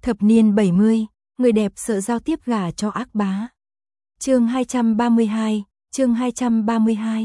Thập niên 70, người đẹp sợ giao tiếp gả cho ác bá. Chương 232, chương 232.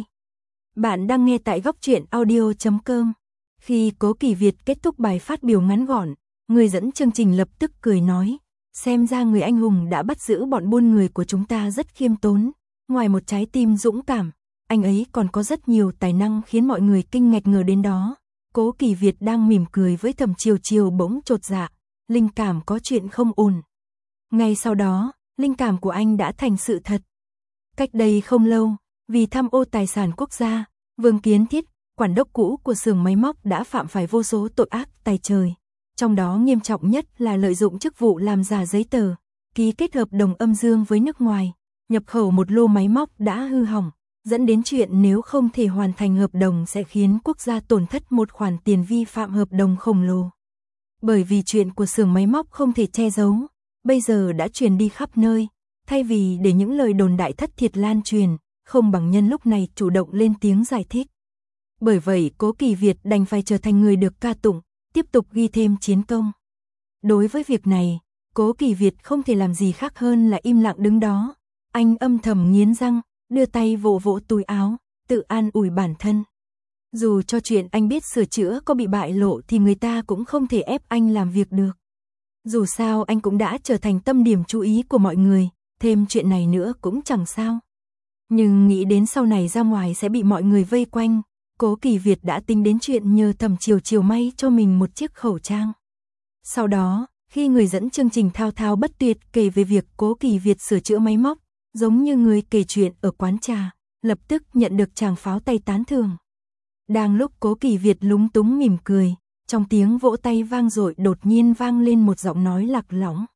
Bạn đang nghe tại góc truyện audio.com. Khi Cố Kỳ Việt kết thúc bài phát biểu ngắn gọn, người dẫn chương trình lập tức cười nói, xem ra người anh hùng đã bắt giữ bọn buôn người của chúng ta rất khiêm tốn, ngoài một trái tim dũng cảm, anh ấy còn có rất nhiều tài năng khiến mọi người kinh ngạc ngờ đến đó. Cố Kỳ Việt đang mỉm cười với Thẩm Chiều Chiều bỗng chột dạ, linh cảm có chuyện không ổn. Ngay sau đó, linh cảm của anh đã thành sự thật. Cách đây không lâu, vì tham ô tài sản quốc gia, Vương Kiến Thiết, quản đốc cũ của xưởng máy móc đã phạm phải vô số tội ác tày trời. Trong đó nghiêm trọng nhất là lợi dụng chức vụ làm giả giấy tờ, ký kết hợp đồng âm dương với nước ngoài, nhập khẩu một lô máy móc đã hư hỏng, dẫn đến chuyện nếu không thể hoàn thành hợp đồng sẽ khiến quốc gia tổn thất một khoản tiền vi phạm hợp đồng khổng lồ. Bởi vì chuyện của xưởng máy móc không thể che giấu, bây giờ đã truyền đi khắp nơi, thay vì để những lời đồn đại thất thiệt lan truyền, không bằng nhân lúc này chủ động lên tiếng giải thích. Bởi vậy Cố Kỳ Việt đành phải trở thành người được ca tụng, tiếp tục ghi thêm chiến công. Đối với việc này, Cố Kỳ Việt không thể làm gì khác hơn là im lặng đứng đó. Anh âm thầm nghiến răng, đưa tay vỗ vỗ túi áo, tự an ủi bản thân. Dù cho chuyện anh biết sửa chữa có bị bại lộ thì người ta cũng không thể ép anh làm việc được. Dù sao anh cũng đã trở thành tâm điểm chú ý của mọi người, thêm chuyện này nữa cũng chẳng sao. Nhưng nghĩ đến sau này ra ngoài sẽ bị mọi người vây quanh, Cố Kỳ Việt đã tính đến chuyện nhờ Thẩm Chiều Chiều may cho mình một chiếc khẩu trang. Sau đó, khi người dẫn chương trình thao thao bất tuyệt kể về việc Cố Kỳ Việt sửa chữa máy móc, giống như người kể chuyện ở quán trà, lập tức nhận được tràng pháo tay tán thưởng. Đang lúc Cố Kỳ Việt lúng túng mỉm cười, trong tiếng vỗ tay vang dội đột nhiên vang lên một giọng nói lạc lõng.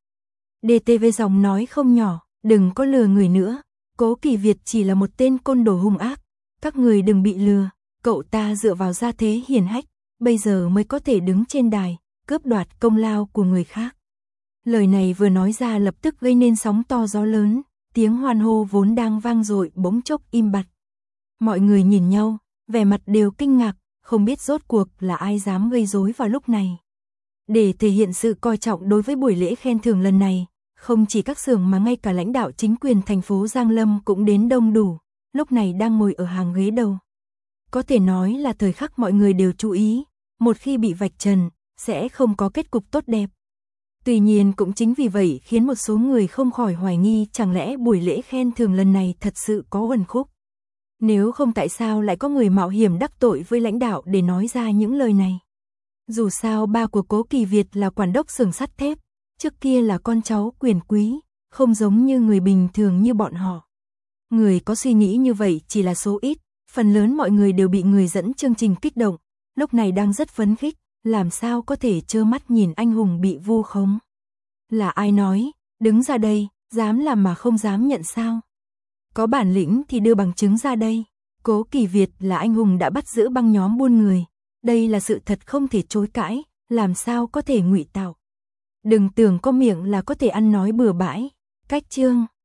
DTV giọng nói không nhỏ, đừng có lừa người nữa, Cố Kỳ Việt chỉ là một tên côn đồ hung ác, các người đừng bị lừa, cậu ta dựa vào gia thế hiển hách, bây giờ mới có thể đứng trên đài, cướp đoạt công lao của người khác. Lời này vừa nói ra lập tức gây nên sóng to gió lớn, tiếng hoan hô vốn đang vang dội bỗng chốc im bặt. Mọi người nhìn nhau, vẻ mặt đều kinh ngạc, không biết rốt cuộc là ai dám gây rối vào lúc này. Để thể hiện sự coi trọng đối với buổi lễ khen thưởng lần này, không chỉ các xưởng mà ngay cả lãnh đạo chính quyền thành phố Giang Lâm cũng đến đông đủ, lúc này đang ngồi ở hàng ghế đầu. Có thể nói là thời khắc mọi người đều chú ý, một khi bị vạch trần, sẽ không có kết cục tốt đẹp. Tuy nhiên cũng chính vì vậy khiến một số người không khỏi hoài nghi chẳng lẽ buổi lễ khen thưởng lần này thật sự có uẩn khúc. Nếu không tại sao lại có người mạo hiểm đắc tội với lãnh đạo để nói ra những lời này. Dù sao ba của Cố Kỳ Việt là quản đốc xưởng sắt thép, trước kia là con cháu quyền quý, không giống như người bình thường như bọn họ. Người có suy nghĩ như vậy chỉ là số ít, phần lớn mọi người đều bị người dẫn chương trình kích động, lúc này đang rất phấn khích, làm sao có thể trơ mắt nhìn anh hùng bị vu khống. Là ai nói, đứng ra đây, dám làm mà không dám nhận sao? Có bản lĩnh thì đưa bằng chứng ra đây. Cố Kỳ Việt là anh hùng đã bắt giữ băng nhóm buôn người, đây là sự thật không thể chối cãi, làm sao có thể ngụy tạo. Đừng tưởng có miệng là có thể ăn nói bừa bãi. Cách chương